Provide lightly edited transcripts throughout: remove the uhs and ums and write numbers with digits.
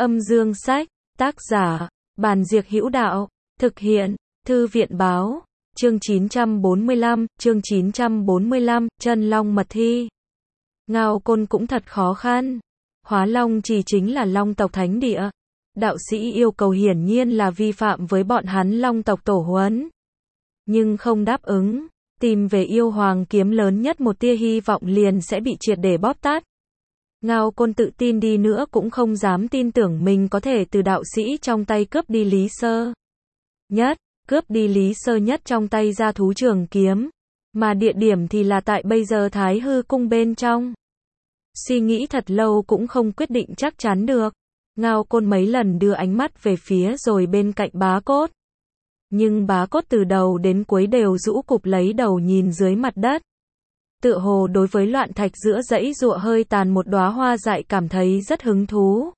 Âm dương sách, tác giả, Bàn Diệc Hữu Đạo, thực hiện, Thư viện báo, chương 945, Chân Long Mật Thi. Ngao Côn cũng thật khó khăn. Hóa Long Trì chính là Long tộc thánh địa. Đạo sĩ yêu cầu hiển nhiên là vi phạm với bọn hắn Long tộc tổ huấn. Nhưng không đáp ứng, tìm về yêu hoàng kiếm lớn nhất một tia hy vọng liền sẽ bị triệt để bóp tát. Ngao Côn tự tin đi nữa cũng không dám tin tưởng mình có thể từ đạo sĩ trong tay cướp đi Lý Sơ Nhất trong tay ra thú trường kiếm, mà địa điểm thì là tại bây giờ Thái Hư cung bên trong. Suy nghĩ thật lâu cũng không quyết định chắc chắn được. Ngao Côn mấy lần đưa ánh mắt về phía rồi bên cạnh Bá Cốt. Nhưng Bá Cốt từ đầu đến cuối đều rũ cụp lấy đầu nhìn dưới mặt đất. Tựa hồ đối với loạn thạch giữa dãy giụa hơi tàn một đóa hoa dại cảm thấy rất hứng thú.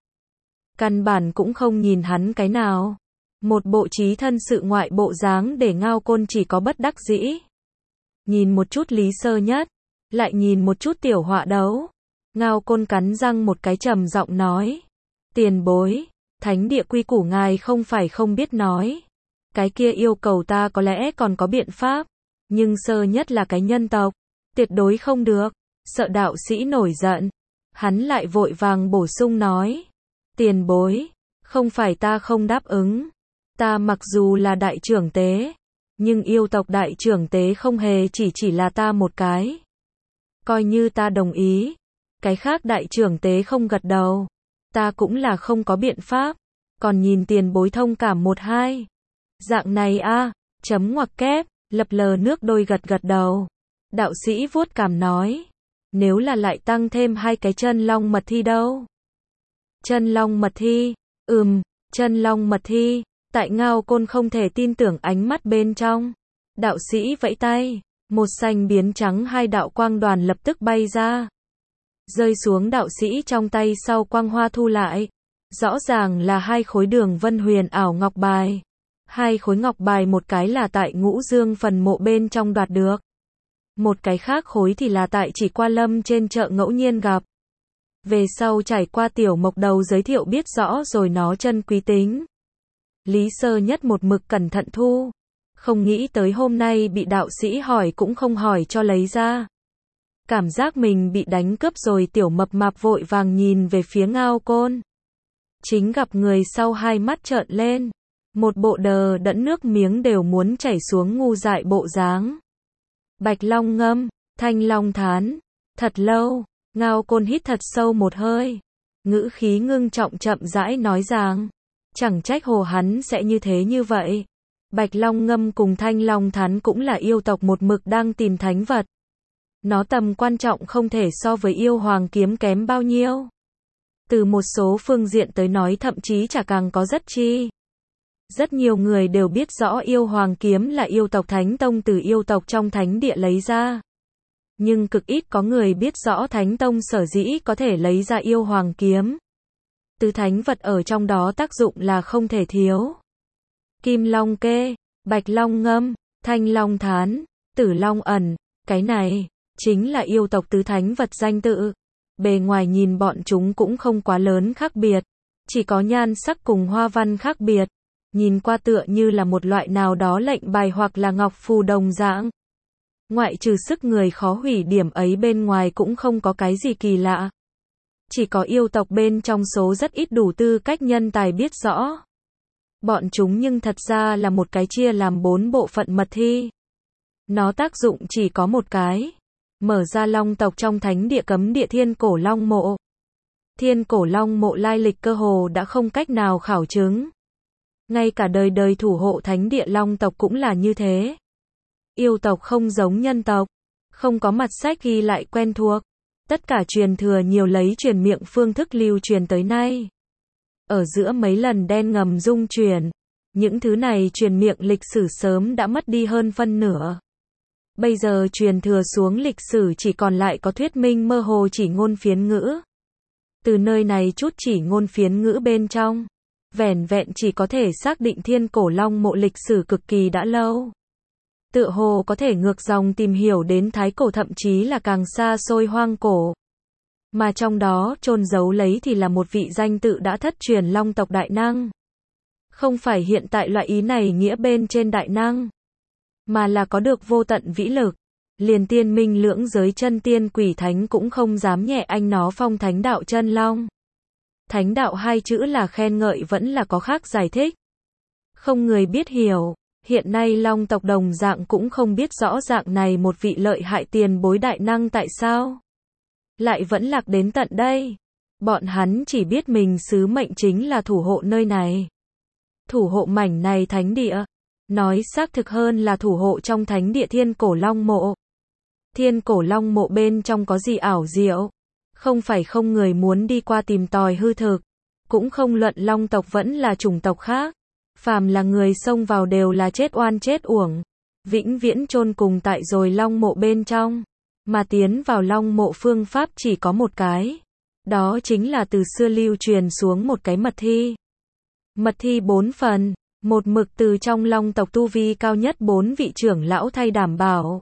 Căn bản cũng không nhìn hắn cái nào. Một bộ trí thân sự ngoại bộ dáng để Ngao Côn chỉ có bất đắc dĩ. Nhìn một chút Lý Sơ Nhất, lại nhìn một chút tiểu họa đấu. Ngao Côn cắn răng một cái trầm giọng nói. Tiền bối, thánh địa quy củ ngài không phải không biết nói. Cái kia yêu cầu ta có lẽ còn có biện pháp. Nhưng Sơ Nhất là cái nhân tộc. Tuyệt đối không được. Sợ đạo sĩ nổi giận. Hắn lại vội vàng bổ sung nói. Tiền bối, không phải ta không đáp ứng. Ta mặc dù là đại trưởng tế, nhưng yêu tộc đại trưởng tế không hề chỉ là ta một cái. Coi như ta đồng ý, cái khác đại trưởng tế không gật đầu, ta cũng là không có biện pháp, còn nhìn tiền bối thông cảm một hai. Dạng này a, chấm ngoặc kép, lập lờ nước đôi gật đầu. Đạo sĩ vuốt cằm nói, nếu là lại tăng thêm hai cái chân long mật thi đâu? Chân long mật thi, chân long mật thi. Tại Ngao Côn không thể tin tưởng ánh mắt bên trong. Đạo sĩ vẫy tay, một xanh biến trắng hai đạo quang đoàn lập tức bay ra. Rơi xuống đạo sĩ trong tay sau quang hoa thu lại. Rõ ràng là hai khối đường vân huyền ảo ngọc bài. Hai khối ngọc bài một cái là tại Ngũ Dương phần mộ bên trong đoạt được. Một cái khác khối thì là tại Chỉ Qua Lâm trên chợ ngẫu nhiên gặp. Về sau trải qua tiểu mộc đầu giới thiệu biết rõ rồi nó chân quý tính. Lý Sơ Nhất một mực cẩn thận thu. Không nghĩ tới hôm nay bị đạo sĩ hỏi cũng không hỏi cho lấy ra. Cảm giác mình bị đánh cướp rồi tiểu mập mạp vội vàng nhìn về phía Ngao Côn. Chính gặp người sau hai mắt trợn lên. Một bộ đờ đẫn nước miếng đều muốn chảy xuống ngu dại bộ dáng. Bạch Long ngâm, Thanh Long thán. Thật lâu, Ngao Côn hít thật sâu một hơi. Ngữ khí ngưng trọng chậm rãi nói rằng. Chẳng trách hồ hắn sẽ như thế như vậy. Bạch Long ngâm cùng Thanh Long thán cũng là yêu tộc một mực đang tìm thánh vật. Nó tầm quan trọng không thể so với yêu hoàng kiếm kém bao nhiêu. Từ một số phương diện tới nói thậm chí chả càng có rất chi. Rất nhiều người đều biết rõ yêu hoàng kiếm là yêu tộc thánh tông từ yêu tộc trong thánh địa lấy ra. Nhưng cực ít có người biết rõ thánh tông sở dĩ có thể lấy ra yêu hoàng kiếm. Tứ thánh vật ở trong đó tác dụng là không thể thiếu. Kim Long kê, Bạch Long ngâm, Thanh Long thán, Tử Long ẩn, cái này chính là yêu tộc tứ thánh vật danh tự. Bề ngoài nhìn bọn chúng cũng không quá lớn khác biệt, chỉ có nhan sắc cùng hoa văn khác biệt, nhìn qua tựa như là một loại nào đó lệnh bài hoặc là ngọc phù đồng dạng. Ngoại trừ sức người khó hủy điểm ấy bên ngoài cũng không có cái gì kỳ lạ. Chỉ có yêu tộc bên trong số rất ít đủ tư cách nhân tài biết rõ. Bọn chúng nhưng thật ra là một cái chia làm 4 bộ phận mật thi. Nó tác dụng chỉ có một cái. Mở ra long tộc trong thánh địa cấm địa Thiên Cổ Long Mộ. Thiên Cổ Long Mộ lai lịch cơ hồ đã không cách nào khảo chứng. Ngay cả đời đời thủ hộ thánh địa long tộc cũng là như thế. Yêu tộc không giống nhân tộc. Không có mặt sách ghi lại quen thuộc. Tất cả truyền thừa nhiều lấy truyền miệng phương thức lưu truyền tới nay. Ở giữa mấy lần đen ngầm dung chuyển, những thứ này truyền miệng lịch sử sớm đã mất đi hơn phân nửa. Bây giờ truyền thừa xuống lịch sử chỉ còn lại có thuyết minh mơ hồ chỉ ngôn phiến ngữ. Từ nơi này chút chỉ ngôn phiến ngữ bên trong, vẻn vẹn chỉ có thể xác định Thiên Cổ Long Mộ lịch sử cực kỳ đã lâu. Tựa hồ có thể ngược dòng tìm hiểu đến thái cổ thậm chí là càng xa xôi hoang cổ. Mà trong đó chôn giấu lấy thì là một vị danh tự đã thất truyền long tộc đại năng. Không phải hiện tại loại ý này nghĩa bên trên đại năng, mà là có được vô tận vĩ lực. Liền tiên minh lưỡng giới chân tiên quỷ thánh cũng không dám nhẹ anh nó phong thánh đạo chân long. Thánh đạo hai chữ là khen ngợi vẫn là có khác giải thích. Không người biết hiểu, hiện nay long tộc đồng dạng cũng không biết rõ dạng này một vị lợi hại tiền bối đại năng tại sao lại vẫn lạc đến tận đây. Bọn hắn chỉ biết mình sứ mệnh chính là thủ hộ nơi này. Thủ hộ mảnh này thánh địa. Nói xác thực hơn là thủ hộ trong thánh địa Thiên Cổ Long Mộ. Thiên Cổ Long Mộ bên trong có gì ảo diệu? Không phải không người muốn đi qua tìm tòi hư thực. Cũng không luận long tộc vẫn là chủng tộc khác. Phàm là người xông vào đều là chết oan chết uổng. Vĩnh viễn chôn cùng tại rồi long mộ bên trong. Mà tiến vào long mộ phương pháp chỉ có một cái. Đó chính là từ xưa lưu truyền xuống một cái mật thi. Mật thi 4 phần. Một mực từ trong long tộc tu vi cao nhất 4 vị trưởng lão thay đảm bảo.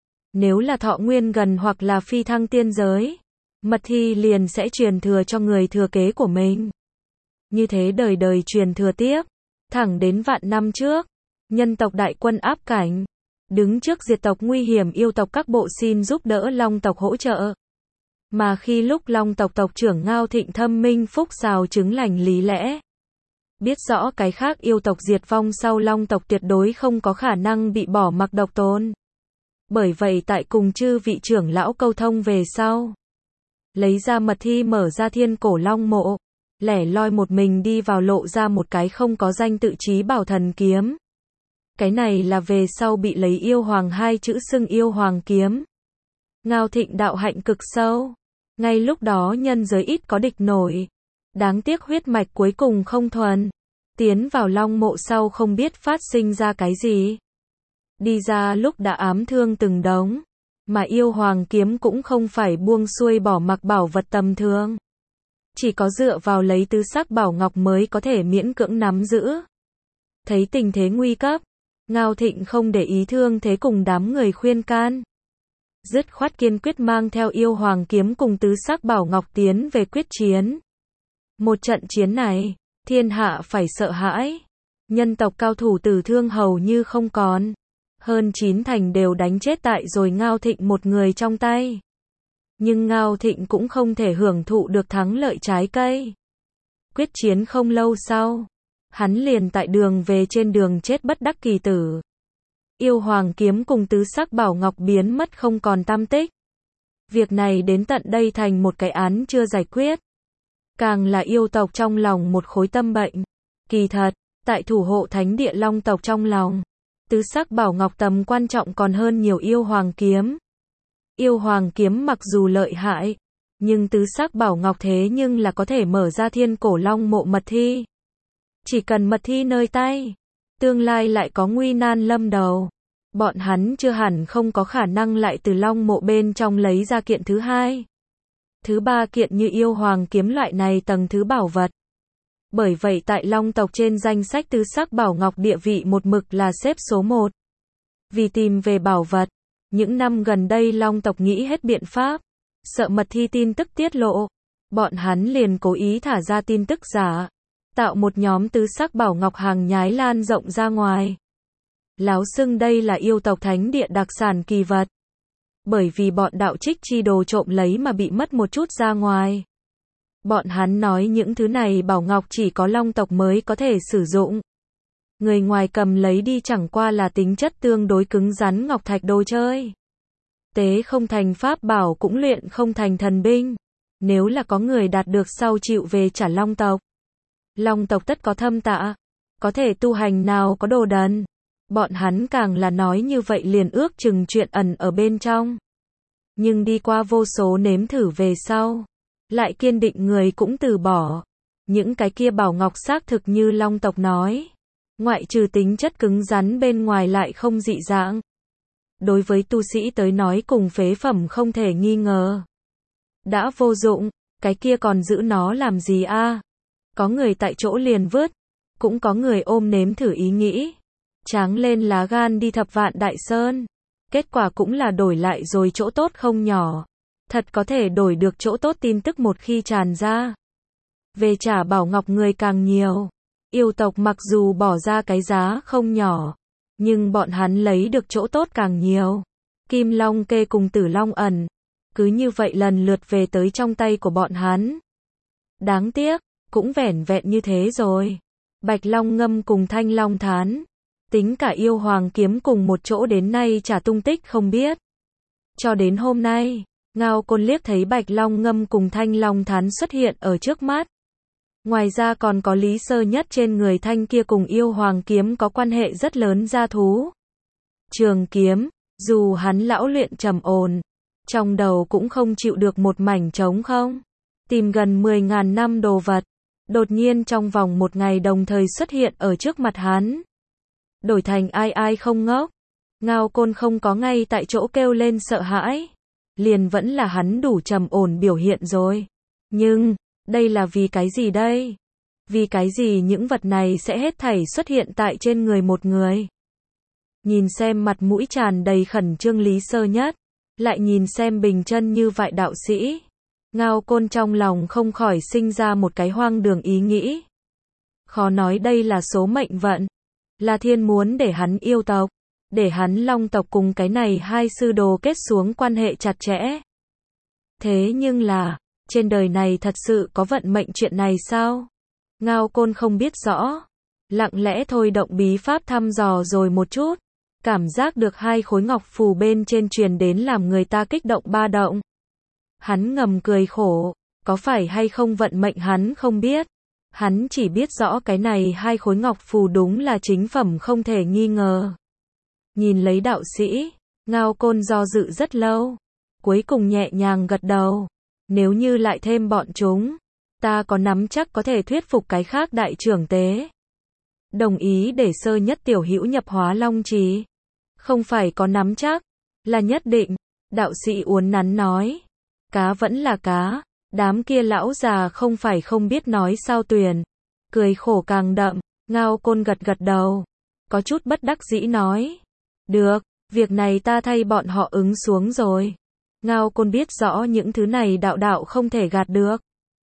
Nếu là thọ nguyên gần hoặc là phi thăng tiên giới, mật thi liền sẽ truyền thừa cho người thừa kế của mình. Như thế đời đời truyền thừa tiếp, thẳng đến vạn năm trước, nhân tộc đại quân áp cảnh, đứng trước diệt tộc nguy hiểm yêu tộc các bộ xin giúp đỡ long tộc hỗ trợ. Mà khi lúc long tộc tộc trưởng Ngao Thịnh thâm minh phúc xào chứng lành lý lẽ, biết rõ cái khác yêu tộc diệt vong sau long tộc tuyệt đối không có khả năng bị bỏ mặc độc tôn. Bởi vậy tại cùng chư vị trưởng lão câu thông về sau, lấy ra mật thi mở ra Thiên Cổ Long Mộ, lẻ loi một mình đi vào lộ ra một cái không có danh tự trí bảo thần kiếm. Cái này là về sau bị lấy yêu hoàng hai chữ xưng yêu hoàng kiếm. Ngao Thịnh đạo hạnh cực sâu, ngay lúc đó nhân giới ít có địch nổi. Đáng tiếc huyết mạch cuối cùng không thuần. Tiến vào long mộ sau không biết phát sinh ra cái gì. Đi ra lúc đã ám thương từng đống. Mà yêu hoàng kiếm cũng không phải buông xuôi bỏ mặc bảo vật tầm thường. Chỉ có dựa vào lấy tứ sắc bảo ngọc mới có thể miễn cưỡng nắm giữ. Thấy tình thế nguy cấp, Ngao Thịnh không để ý thương thế cùng đám người khuyên can. Dứt khoát kiên quyết mang theo yêu hoàng kiếm cùng tứ sắc bảo ngọc tiến về quyết chiến. Một trận chiến này, thiên hạ phải sợ hãi. Nhân tộc cao thủ tử thương hầu như không còn. Hơn 9 thành đều đánh chết tại rồi Ngao Thịnh một người trong tay. Nhưng Ngao Thịnh cũng không thể hưởng thụ được thắng lợi trái cây. Quyết chiến không lâu sau, hắn liền tại đường về trên đường chết bất đắc kỳ tử. Yêu hoàng kiếm cùng tứ sắc bảo ngọc biến mất không còn tăm tích. Việc này đến tận đây thành một cái án chưa giải quyết. Càng là yêu tộc trong lòng một khối tâm bệnh. Kỳ thật, tại thủ hộ thánh địa long tộc trong lòng, tứ sắc bảo ngọc tầm quan trọng còn hơn nhiều yêu hoàng kiếm. Yêu hoàng kiếm mặc dù lợi hại, nhưng tứ sắc bảo ngọc thế nhưng là có thể mở ra Thiên Cổ Long Mộ mật thi. Chỉ cần mật thi nơi tay, tương lai lại có nguy nan lâm đầu. Bọn hắn chưa hẳn không có khả năng lại từ long mộ bên trong lấy ra kiện thứ hai. Thứ ba kiện như yêu hoàng kiếm loại này tầng thứ bảo vật. Bởi vậy tại long tộc trên danh sách tứ sắc bảo ngọc địa vị một mực là xếp số 1. Vì tìm về bảo vật, những năm gần đây long tộc nghĩ hết biện pháp, sợ mật thi tin tức tiết lộ. Bọn hắn liền cố ý thả ra tin tức giả, tạo một nhóm tứ sắc bảo ngọc hàng nhái lan rộng ra ngoài. Láo xưng đây là yêu tộc thánh địa đặc sản kỳ vật. Bởi vì bọn đạo trích chi đồ trộm lấy mà bị mất một chút ra ngoài. Bọn hắn nói những thứ này bảo ngọc chỉ có long tộc mới có thể sử dụng. Người ngoài cầm lấy đi chẳng qua là tính chất tương đối cứng rắn ngọc thạch đồ chơi. Tế không thành pháp bảo cũng luyện không thành thần binh. Nếu là có người đạt được sau chịu về trả long tộc. Long tộc tất có thâm tạ. Có thể tu hành nào có đồ đần. Bọn hắn càng là nói như vậy liền ước chừng chuyện ẩn ở bên trong. Nhưng đi qua vô số nếm thử về sau, lại kiên định người cũng từ bỏ. Những cái kia bảo ngọc xác thực như long tộc nói. Ngoại trừ tính chất cứng rắn bên ngoài lại không dị dạng. Đối với tu sĩ tới nói cùng phế phẩm không thể nghi ngờ. Đã vô dụng, cái kia còn giữ nó làm gì a? Có người tại chỗ liền vứt, cũng có người ôm nếm thử ý nghĩ. Tráng lên lá gan đi thập vạn đại sơn. Kết quả cũng là đổi lại rồi chỗ tốt không nhỏ. Thật có thể đổi được chỗ tốt tin tức một khi tràn ra. Về trả bảo ngọc người càng nhiều. Yêu tộc mặc dù bỏ ra cái giá không nhỏ, nhưng bọn hắn lấy được chỗ tốt càng nhiều. Kim Long Kê cùng Tử Long Ẩn, cứ như vậy lần lượt về tới trong tay của bọn hắn. Đáng tiếc, cũng vẻn vẹn như thế rồi. Bạch Long Ngâm cùng Thanh Long Thán, tính cả yêu hoàng kiếm cùng một chỗ đến nay chả tung tích không biết. Cho đến hôm nay, Ngao Côn liếc thấy Bạch Long Ngâm cùng Thanh Long Thán xuất hiện ở trước mắt. Ngoài ra còn có Lý Sơ Nhất trên người thanh kia cùng yêu hoàng kiếm có quan hệ rất lớn gia thú. Trường kiếm, dù hắn lão luyện trầm ổn, trong đầu cũng không chịu được một mảnh trống không. Tìm gần 10.000 năm đồ vật, đột nhiên trong vòng một ngày đồng thời xuất hiện ở trước mặt hắn. Đổi thành ai không ngốc. Ngao Côn không có ngay tại chỗ kêu lên sợ hãi. Liền vẫn là hắn đủ trầm ổn biểu hiện rồi. Nhưng, đây là vì cái gì đây? Vì cái gì những vật này sẽ hết thảy xuất hiện tại trên người một người? Nhìn xem mặt mũi tràn đầy khẩn trương Lý Sơ Nhất, lại nhìn xem bình chân như vậy đạo sĩ. Ngao Côn trong lòng không khỏi sinh ra một cái hoang đường ý nghĩ. Khó nói đây là số mệnh vận, là thiên muốn để hắn yêu tộc, để hắn long tộc cùng cái này hai sư đồ kết xuống quan hệ chặt chẽ. Thế nhưng là, trên đời này thật sự có vận mệnh chuyện này sao? Ngao Côn không biết rõ, lặng lẽ thôi động bí pháp thăm dò rồi một chút, cảm giác được hai khối ngọc phù bên trên truyền đến làm người ta kích động ba động. Hắn ngầm cười khổ, có phải hay không vận mệnh hắn không biết. Hắn chỉ biết rõ cái này hai khối ngọc phù đúng là chính phẩm không thể nghi ngờ. Nhìn lấy đạo sĩ, Ngao Côn do dự rất lâu, cuối cùng nhẹ nhàng gật đầu. Nếu như lại thêm bọn chúng, ta có nắm chắc có thể thuyết phục cái khác đại trưởng tế. Đồng ý để Sơ Nhất tiểu hữu nhập Hóa Long Trì. Không phải có nắm chắc, là nhất định. Đạo sĩ uốn nắn nói. Cá vẫn là cá, đám kia lão già không phải không biết nói sao tuyền. Cười khổ càng đậm, Ngao Côn gật gật đầu. Có chút bất đắc dĩ nói. Được, việc này ta thay bọn họ ứng xuống rồi. Ngao Côn biết rõ những thứ này đạo không thể gạt được.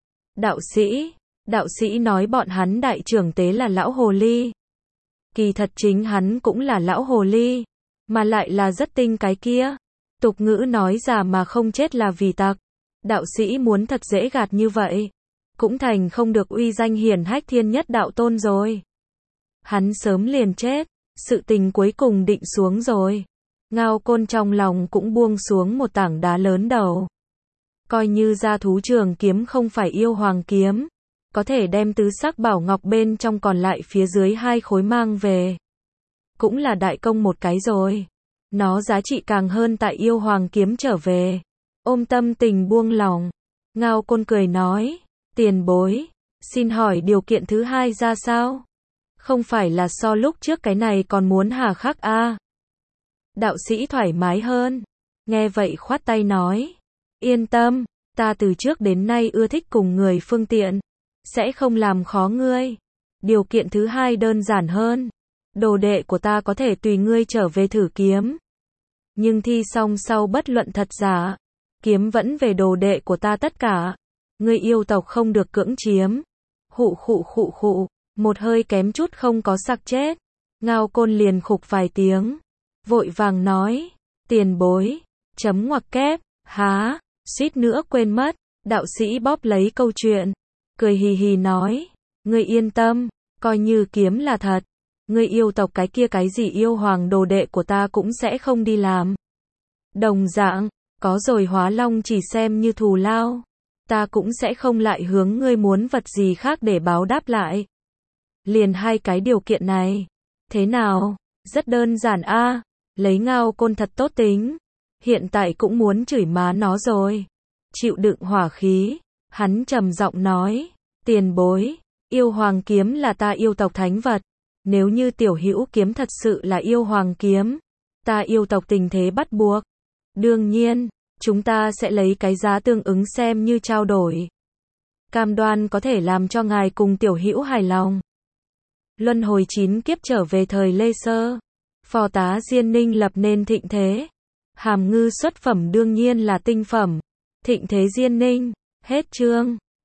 Đạo sĩ nói bọn hắn đại trưởng tế là lão hồ ly. Kỳ thật chính hắn cũng là lão hồ ly, mà lại là rất tinh cái kia. Tục ngữ nói già mà không chết là vì tặc. Đạo sĩ muốn thật dễ gạt như vậy, cũng thành không được uy danh hiển hách thiên nhất đạo tôn rồi. Hắn sớm liền chết, sự tình cuối cùng định xuống rồi. Ngao Côn trong lòng cũng buông xuống một tảng đá lớn đầu. Coi như gia thú trường kiếm không phải yêu hoàng kiếm, có thể đem tứ sắc bảo ngọc bên trong còn lại phía dưới hai khối mang về. Cũng là đại công một cái rồi. Nó giá trị càng hơn tại yêu hoàng kiếm trở về. Ôm tâm tình buông lòng. Ngao Côn cười nói, tiền bối, xin hỏi điều kiện thứ hai ra sao? Không phải là so lúc trước cái này còn muốn hà khắc a? Đạo sĩ thoải mái hơn. Nghe vậy khoát tay nói, yên tâm, ta từ trước đến nay ưa thích cùng người phương tiện, sẽ không làm khó ngươi. Điều kiện thứ hai đơn giản hơn. Đồ đệ của ta có thể tùy ngươi trở về thử kiếm. Nhưng thi xong sau bất luận thật giả, kiếm vẫn về đồ đệ của ta tất cả. Ngươi yêu tộc không được cưỡng chiếm. Khụ, một hơi kém chút không có sặc chết. Ngao Côn liền khục vài tiếng, vội vàng nói, tiền bối, chấm ngoặc kép, há, suýt nữa quên mất. Đạo sĩ bóp lấy câu chuyện, cười hì hì nói, ngươi yên tâm, coi như kiếm là thật, ngươi yêu tộc cái kia cái gì yêu hoàng đồ đệ của ta cũng sẽ không đi làm. Đồng dạng, có rồi Hóa Long chỉ xem như thù lao, ta cũng sẽ không lại hướng ngươi muốn vật gì khác để báo đáp lại. Liền hai cái điều kiện này, thế nào? Rất đơn giản a. Lấy Ngao Côn thật tốt tính, hiện tại cũng muốn chửi má nó rồi. Chịu đựng hỏa khí, hắn trầm giọng nói, tiền bối, yêu hoàng kiếm là ta yêu tộc thánh vật, nếu như tiểu hữu kiếm thật sự là yêu hoàng kiếm, ta yêu tộc tình thế bắt buộc. Đương nhiên, chúng ta sẽ lấy cái giá tương ứng xem như trao đổi. Cam đoan có thể làm cho ngài cùng tiểu hữu hài lòng. Luân hồi 9 kiếp trở về thời Lê Sơ, phò tá Diên Ninh lập nên thịnh thế. Hàm ngư xuất phẩm đương nhiên là tinh phẩm, Thịnh thế Diên Ninh. Hết chương.